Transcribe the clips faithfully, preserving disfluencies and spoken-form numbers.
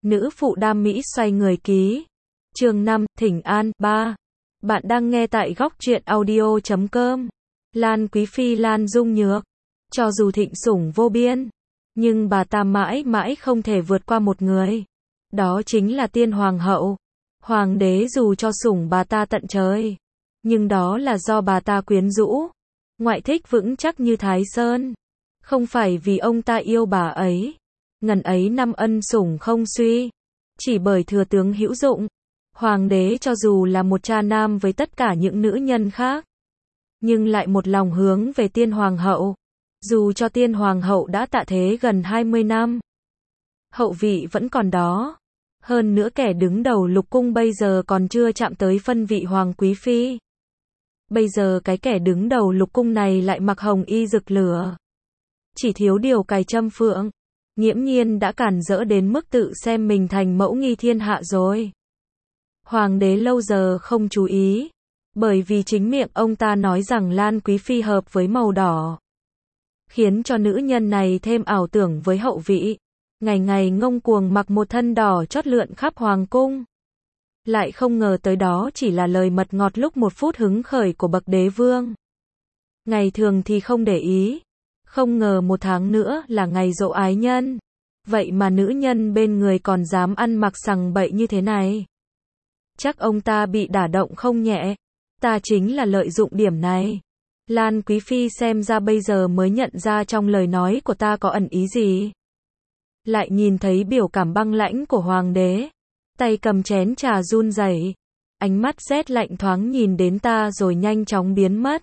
Nữ phụ đam mỹ xoay người ký. Chương năm, Thỉnh An, ba. Bạn đang nghe tại góc truyện audio chấm com. Lan Quý Phi Lan Dung Nhược. Cho dù thịnh sủng vô biên, nhưng bà ta mãi mãi không thể vượt qua một người. Đó chính là tiên hoàng hậu. Hoàng đế dù cho sủng bà ta tận trời, nhưng đó là do bà ta quyến rũ, ngoại thích vững chắc như Thái Sơn. Không phải vì ông ta yêu bà ấy, ngần ấy năm ân sủng không suy, chỉ bởi thừa tướng hữu dụng. Hoàng đế cho dù là một cha nam với tất cả những nữ nhân khác, nhưng lại một lòng hướng về tiên hoàng hậu. Dù cho tiên hoàng hậu đã tạ thế gần hai mươi năm, hậu vị vẫn còn đó. Hơn nữa kẻ đứng đầu lục cung bây giờ còn chưa chạm tới phân vị hoàng quý phi. Bây giờ cái kẻ đứng đầu lục cung này lại mặc hồng y rực lửa, chỉ thiếu điều cài châm phượng, nghiễm nhiên đã cản rỡ đến mức tự xem mình thành mẫu nghi thiên hạ rồi. Hoàng đế lâu giờ không chú ý, bởi vì chính miệng ông ta nói rằng Lan Quý Phi hợp với màu đỏ, khiến cho nữ nhân này thêm ảo tưởng với hậu vị. Ngày ngày ngông cuồng mặc một thân đỏ chót lượn khắp hoàng cung. Lại không ngờ tới đó chỉ là lời mật ngọt lúc một phút hứng khởi của bậc đế vương. Ngày thường thì không để ý, không ngờ một tháng nữa là ngày dỗ ái nhân. Vậy mà nữ nhân bên người còn dám ăn mặc sằng bậy như thế này. Chắc ông ta bị đả động không nhẹ. Ta chính là lợi dụng điểm này. Lan Quý Phi xem ra bây giờ mới nhận ra trong lời nói của ta có ẩn ý gì. Lại nhìn thấy biểu cảm băng lãnh của hoàng đế, tay cầm chén trà run rẩy, ánh mắt rét lạnh thoáng nhìn đến ta rồi nhanh chóng biến mất.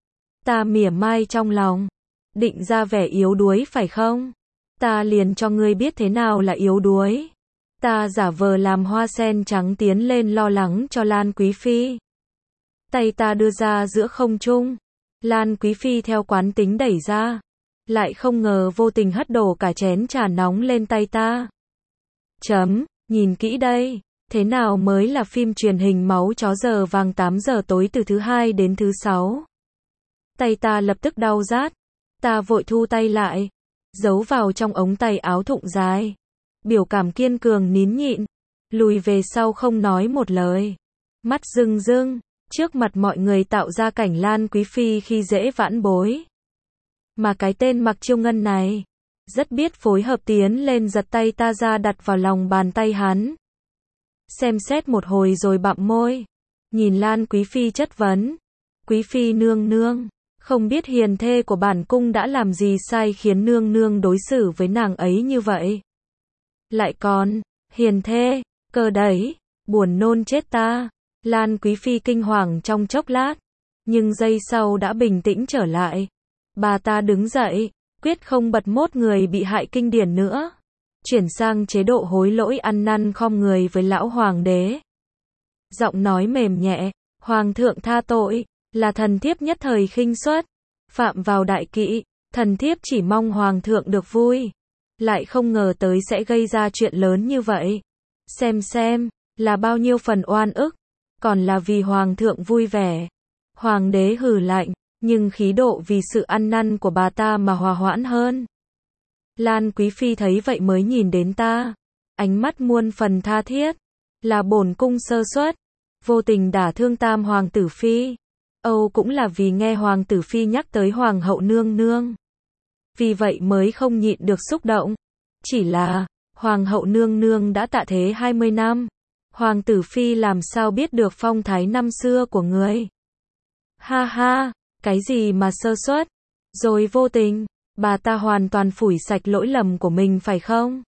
Ta mỉa mai trong lòng, định ra vẻ yếu đuối phải không? Ta liền cho ngươi biết thế nào là yếu đuối. Ta giả vờ làm hoa sen trắng tiến lên lo lắng cho Lan Quý Phi. Tay ta đưa ra giữa không trung, Lan Quý Phi theo quán tính đẩy ra, lại không ngờ vô tình hất đổ cả chén trà nóng lên tay ta. Chấm, nhìn kỹ đây, thế nào mới là phim truyền hình máu chó giờ vàng tám giờ tối từ thứ hai đến thứ sáu. Tay ta lập tức đau rát, ta vội thu tay lại, giấu vào trong ống tay áo thụng dài. Biểu cảm kiên cường nín nhịn, lùi về sau không nói một lời. Mắt rưng rưng, trước mặt mọi người tạo ra cảnh Lan Quý Phi khi dễ vãn bối. Mà cái tên Mặc Chiêu Ngân này, rất biết phối hợp tiến lên giật tay ta ra đặt vào lòng bàn tay hắn. Xem xét một hồi rồi bặm môi, nhìn Lan Quý Phi chất vấn. Quý Phi nương nương, không biết hiền thê của bản cung đã làm gì sai khiến nương nương đối xử với nàng ấy như vậy. Lại còn, hiền thê, cơ đấy, buồn nôn chết ta. Lan Quý Phi kinh hoàng trong chốc lát, nhưng giây sau đã bình tĩnh trở lại. Bà ta đứng dậy, quyết không bật mốt người bị hại kinh điển nữa. Chuyển sang chế độ hối lỗi ăn năn khom người với lão hoàng đế. Giọng nói mềm nhẹ, hoàng thượng tha tội, là thần thiếp nhất thời khinh suất, phạm vào đại kỵ, thần thiếp chỉ mong hoàng thượng được vui. Lại không ngờ tới sẽ gây ra chuyện lớn như vậy. Xem xem, là bao nhiêu phần oan ức, còn là vì hoàng thượng vui vẻ. Hoàng đế hừ lạnh, nhưng khí độ vì sự ăn năn của bà ta mà hòa hoãn hơn. Lan Quý Phi thấy vậy mới nhìn đến ta, ánh mắt muôn phần tha thiết. Là bổn cung sơ suất, vô tình đả thương tam hoàng tử phi. Âu cũng là vì nghe hoàng tử phi nhắc tới hoàng hậu nương nương, vì vậy mới không nhịn được xúc động. Chỉ là, hoàng hậu nương nương đã tạ thế hai mươi năm, hoàng tử phi làm sao biết được phong thái năm xưa của người. Ha ha, cái gì mà sơ suất, rồi vô tình, bà ta hoàn toàn phủi sạch lỗi lầm của mình phải không?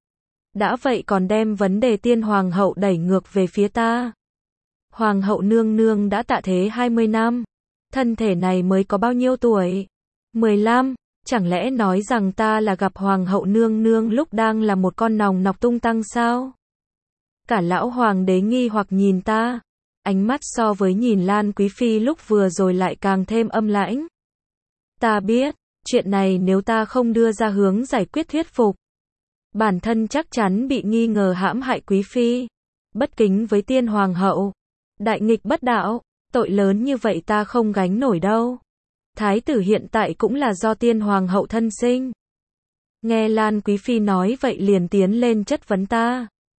Đã vậy còn đem vấn đề tiên hoàng hậu đẩy ngược về phía ta. Hoàng hậu nương nương đã tạ thế hai mươi năm, thân thể này mới có bao nhiêu tuổi? mười lăm, chẳng lẽ nói rằng ta là gặp hoàng hậu nương nương lúc đang là một con nòng nọc tung tăng sao? Cả lão hoàng đế nghi hoặc nhìn ta, ánh mắt so với nhìn Lan Quý Phi lúc vừa rồi lại càng thêm âm lãnh. Ta biết, chuyện này nếu ta không đưa ra hướng giải quyết thuyết phục, bản thân chắc chắn bị nghi ngờ hãm hại Quý Phi, bất kính với tiên hoàng hậu, đại nghịch bất đạo, tội lớn như vậy ta không gánh nổi đâu. Thái tử hiện tại cũng là do tiên hoàng hậu thân sinh. Nghe Lan Quý Phi nói vậy liền tiến lên chất vấn ta.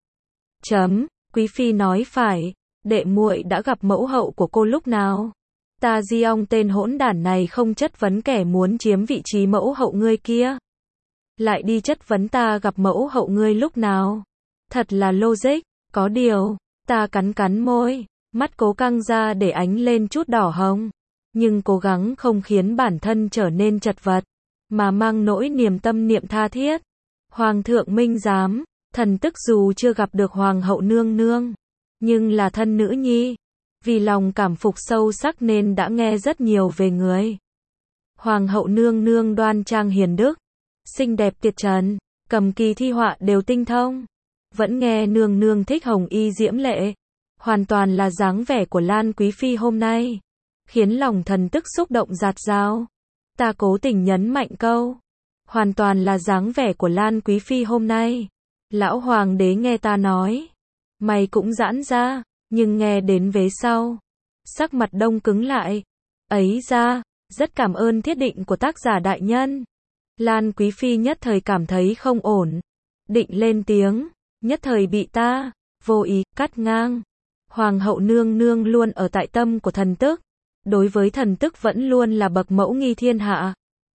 Chấm, quý phi nói phải, đệ muội đã gặp mẫu hậu của cô lúc nào? Ta Di Ong tên hỗn đản này không chất vấn kẻ muốn chiếm vị trí mẫu hậu ngươi kia. Lại đi chất vấn ta gặp mẫu hậu ngươi lúc nào? Thật là logic, có điều, ta cắn cắn môi, mắt cố căng ra để ánh lên chút đỏ hồng, nhưng cố gắng không khiến bản thân trở nên chật vật, mà mang nỗi niềm tâm niệm tha thiết. Hoàng thượng minh giám, thần tức dù chưa gặp được hoàng hậu nương nương, nhưng là thân nữ nhi, vì lòng cảm phục sâu sắc nên đã nghe rất nhiều về người. Hoàng hậu nương nương đoan trang hiền đức, xinh đẹp tuyệt trần, cầm kỳ thi họa đều tinh thông. Vẫn nghe nương nương thích hồng y diễm lệ, hoàn toàn là dáng vẻ của Lan quý phi hôm nay, khiến lòng thần tức xúc động dạt dào. Ta cố tình nhấn mạnh câu, hoàn toàn là dáng vẻ của Lan quý phi hôm nay. Lão hoàng đế nghe ta nói, mày cũng giãn ra, nhưng nghe đến vế sau, sắc mặt đông cứng lại. Ấy ra, rất cảm ơn thiết định của tác giả đại nhân. Lan quý phi nhất thời cảm thấy không ổn, định lên tiếng, nhất thời bị ta vô ý cắt ngang. Hoàng hậu nương nương luôn ở tại tâm của thần tức, đối với thần tức vẫn luôn là bậc mẫu nghi thiên hạ.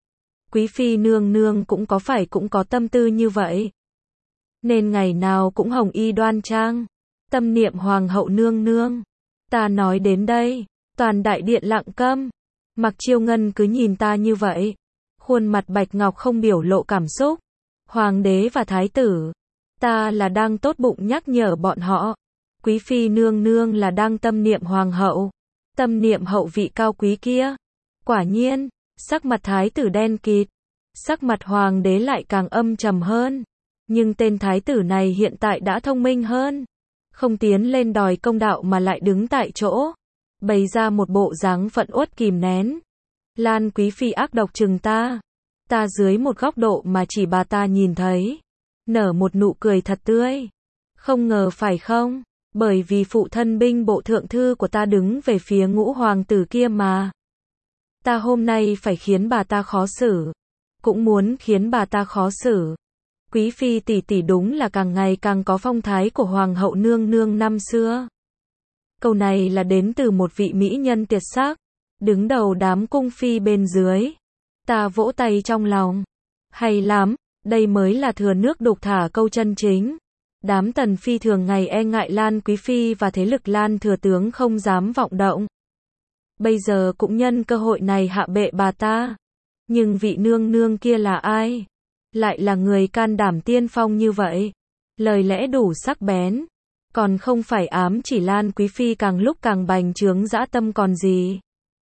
Quý phi nương nương cũng có phải cũng có tâm tư như vậy, nên ngày nào cũng hồng y đoan trang, tâm niệm hoàng hậu nương nương. Ta nói đến đây, toàn đại điện lặng câm. Mặc Chiêu Ngân cứ nhìn ta như vậy, khuôn mặt bạch ngọc không biểu lộ cảm xúc. Hoàng đế và thái tử, ta là đang tốt bụng nhắc nhở bọn họ, quý phi nương nương là đang tâm niệm hoàng hậu, tâm niệm hậu vị cao quý kia. Quả nhiên, sắc mặt thái tử đen kịt, sắc mặt hoàng đế lại càng âm trầm hơn. Nhưng tên thái tử này hiện tại đã thông minh hơn, không tiến lên đòi công đạo mà lại đứng tại chỗ, bày ra một bộ dáng phẫn uất kìm nén. Lan quý phi ác độc chừng ta, ta dưới một góc độ mà chỉ bà ta nhìn thấy, nở một nụ cười thật tươi. Không ngờ phải không, bởi vì phụ thân binh bộ thượng thư của ta đứng về phía ngũ hoàng tử kia mà. Ta hôm nay phải khiến bà ta khó xử, cũng muốn khiến bà ta khó xử. Quý phi tỷ tỷ đúng là càng ngày càng có phong thái của hoàng hậu nương nương năm xưa. Câu này là đến từ một vị mỹ nhân tuyệt sắc, đứng đầu đám cung phi bên dưới. Ta vỗ tay trong lòng. Hay lắm, đây mới là thừa nước đục thả câu chân chính. Đám tần phi thường ngày e ngại Lan quý phi và thế lực Lan thừa tướng không dám vọng động. Bây giờ cũng nhân cơ hội này hạ bệ bà ta. Nhưng vị nương nương kia là ai? Lại là người can đảm tiên phong như vậy. Lời lẽ đủ sắc bén, còn không phải ám chỉ Lan quý phi càng lúc càng bành trướng dã tâm còn gì.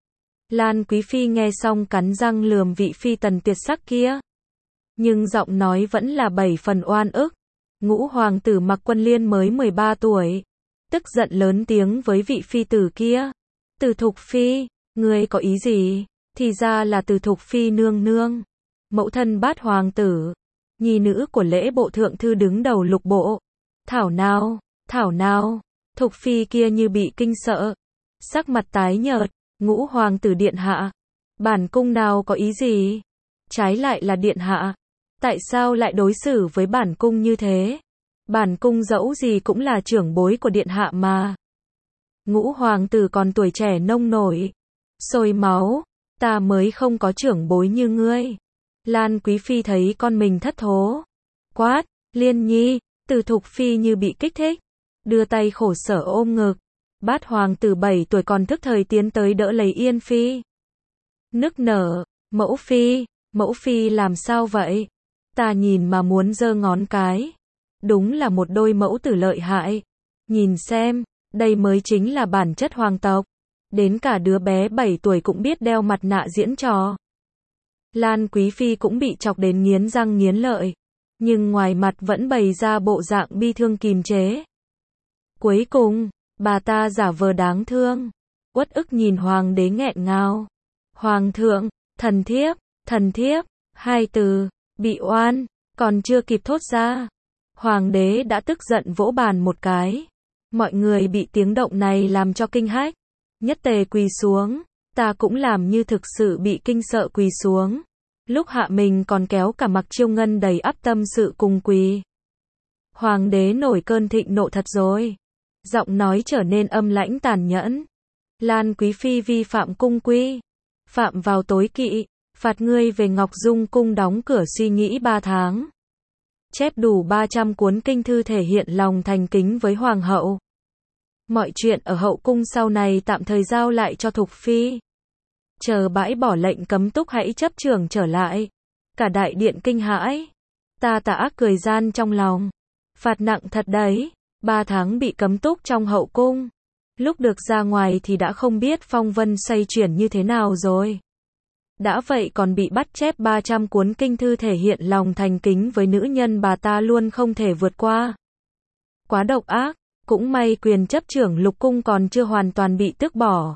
Lan quý phi nghe xong cắn răng lườm vị phi tần tuyệt sắc kia, nhưng giọng nói vẫn là bảy phần oan ức. Ngũ hoàng tử Mạc Quân Liên mới mười ba tuổi, tức giận lớn tiếng với vị phi tử kia. Từ Thục phi, ngươi có ý gì? Thì ra là Từ Thục phi nương nương, mẫu thân bát hoàng tử, nhi nữ của lễ bộ thượng thư đứng đầu lục bộ. Thảo nào, thảo nào, Thục phi kia như bị kinh sợ, sắc mặt tái nhợt. Ngũ hoàng tử điện hạ, bản cung nào có ý gì? Trái lại là điện hạ, tại sao lại đối xử với bản cung như thế? Bản cung dẫu gì cũng là trưởng bối của điện hạ mà. Ngũ hoàng tử còn tuổi trẻ nông nổi, sôi máu, ta mới không có trưởng bối như ngươi. Lan quý phi thấy con mình thất thố, quát, Liên nhi. Từ Thục phi như bị kích thích, đưa tay khổ sở ôm ngực. Bát hoàng tử bảy tuổi còn thức thời tiến tới đỡ lấy Yên phi. Nức nở, mẫu phi, mẫu phi làm sao vậy? Ta nhìn mà muốn giơ ngón cái. Đúng là một đôi mẫu tử lợi hại. Nhìn xem, đây mới chính là bản chất hoàng tộc. Đến cả đứa bé bảy tuổi cũng biết đeo mặt nạ diễn trò. Lan quý phi cũng bị chọc đến nghiến răng nghiến lợi, nhưng ngoài mặt vẫn bày ra bộ dạng bi thương kìm chế. Cuối cùng, bà ta giả vờ đáng thương, uất ức nhìn hoàng đế nghẹn ngào. Hoàng thượng, thần thiếp, thần thiếp, hai từ, bị oan, còn chưa kịp thốt ra. Hoàng đế đã tức giận vỗ bàn một cái. Mọi người bị tiếng động này làm cho kinh hách, nhất tề quỳ xuống. Ta cũng làm như thực sự bị kinh sợ quỳ xuống. Lúc hạ mình còn kéo cả Mặc Chiêu Ngân đầy ắp tâm sự cùng quỳ. Hoàng đế nổi cơn thịnh nộ thật rồi. Giọng nói trở nên âm lãnh tàn nhẫn. Lan Quý Phi vi phạm cung quy. Phạm vào tối kỵ. Phạt ngươi về Ngọc Dung cung đóng cửa suy nghĩ ba tháng. Chép đủ ba trăm cuốn kinh thư thể hiện lòng thành kính với Hoàng hậu. Mọi chuyện ở hậu cung sau này tạm thời giao lại cho Thục Phi. Chờ bãi bỏ lệnh cấm túc hãy chấp trưởng trở lại. Cả đại điện kinh hãi. Ta tà ác cười gian trong lòng. Phạt nặng thật đấy. Ba tháng bị cấm túc trong hậu cung. Lúc được ra ngoài thì đã không biết phong vân xoay chuyển như thế nào rồi. Đã vậy còn bị bắt chép ba trăm cuốn kinh thư thể hiện lòng thành kính với nữ nhân bà ta luôn không thể vượt qua. Quá độc ác, cũng may quyền chấp trưởng lục cung còn chưa hoàn toàn bị tước bỏ.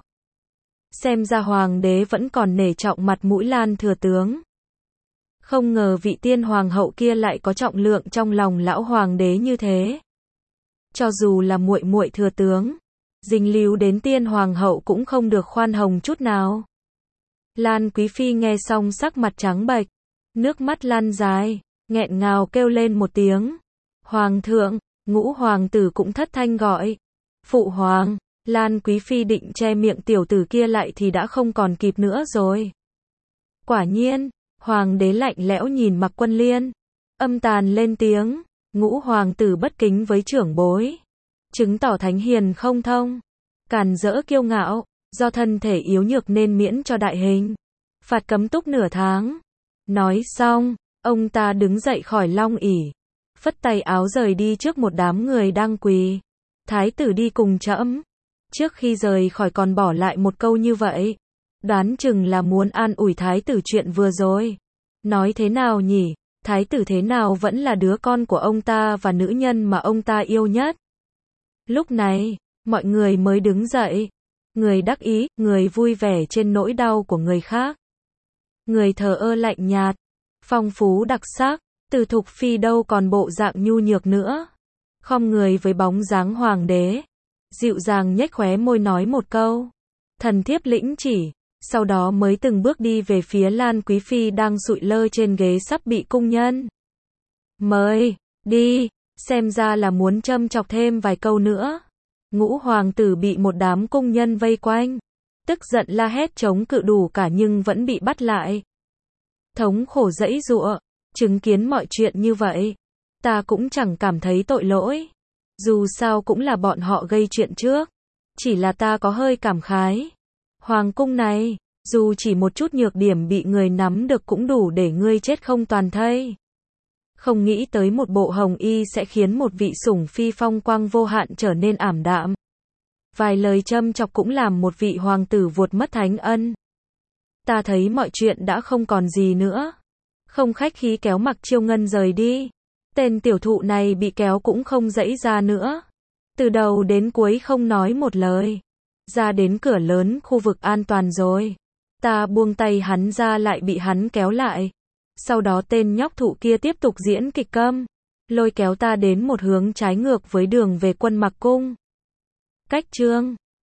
Xem ra hoàng đế vẫn còn nể trọng mặt mũi Lan thừa tướng. Không ngờ vị tiên hoàng hậu kia lại có trọng lượng trong lòng lão hoàng đế như thế. Cho dù là muội muội thừa tướng, dính líu đến tiên hoàng hậu cũng không được khoan hồng chút nào. Lan Quý Phi nghe xong sắc mặt trắng bệch, nước mắt lan dài, nghẹn ngào kêu lên một tiếng. Hoàng thượng, ngũ hoàng tử cũng thất thanh gọi. Phụ hoàng, Lan Quý Phi định che miệng tiểu tử kia lại thì đã không còn kịp nữa rồi. Quả nhiên, hoàng đế lạnh lẽo nhìn Mạc Quân Liên, âm tàn lên tiếng, ngũ hoàng tử bất kính với trưởng bối, chứng tỏ thánh hiền không thông, càn rỡ kiêu ngạo, do thân thể yếu nhược nên miễn cho đại hình, phạt cấm túc nửa tháng. Nói xong, ông ta đứng dậy khỏi long ỷ, phất tay áo rời đi trước một đám người đang quỳ. Thái tử đi cùng trẫm. Trước khi rời khỏi còn bỏ lại một câu như vậy. Đoán chừng là muốn an ủi thái tử chuyện vừa rồi. Nói thế nào nhỉ? Thái tử thế nào vẫn là đứa con của ông ta và nữ nhân mà ông ta yêu nhất. Lúc này, mọi người mới đứng dậy. Người đắc ý, người vui vẻ trên nỗi đau của người khác. Người thờ ơ lạnh nhạt, phong phú đặc sắc, từ Thục Phi đâu còn bộ dạng nhu nhược nữa. Khom người với bóng dáng hoàng đế, dịu dàng nhếch khóe môi nói một câu. Thần thiếp lĩnh chỉ, sau đó mới từng bước đi về phía Lan Quý Phi đang sụi lơ trên ghế sắp bị cung nhân. Mời, đi, xem ra là muốn châm chọc thêm vài câu nữa. Ngũ hoàng tử bị một đám cung nhân vây quanh, tức giận la hét chống cự đủ cả nhưng vẫn bị bắt lại. Thống khổ giãy giụa, chứng kiến mọi chuyện như vậy, ta cũng chẳng cảm thấy tội lỗi. Dù sao cũng là bọn họ gây chuyện trước, chỉ là ta có hơi cảm khái. Hoàng cung này, dù chỉ một chút nhược điểm bị người nắm được cũng đủ để ngươi chết không toàn thây. Không nghĩ tới một bộ hồng y sẽ khiến một vị sủng phi phong quang vô hạn trở nên ảm đạm. Vài lời châm chọc cũng làm một vị hoàng tử vuột mất thánh ân. Ta thấy mọi chuyện đã không còn gì nữa. Không khách khí kéo Mặc Chiêu Ngân rời đi. Tên tiểu thụ này bị kéo cũng không giãy ra nữa. Từ đầu đến cuối không nói một lời. Ra đến cửa lớn khu vực an toàn rồi. Ta buông tay hắn ra lại bị hắn kéo lại. Sau đó tên nhóc thụ kia tiếp tục diễn kịch câm, lôi kéo ta đến một hướng trái ngược với đường về Quân Mặc cung. Cách chương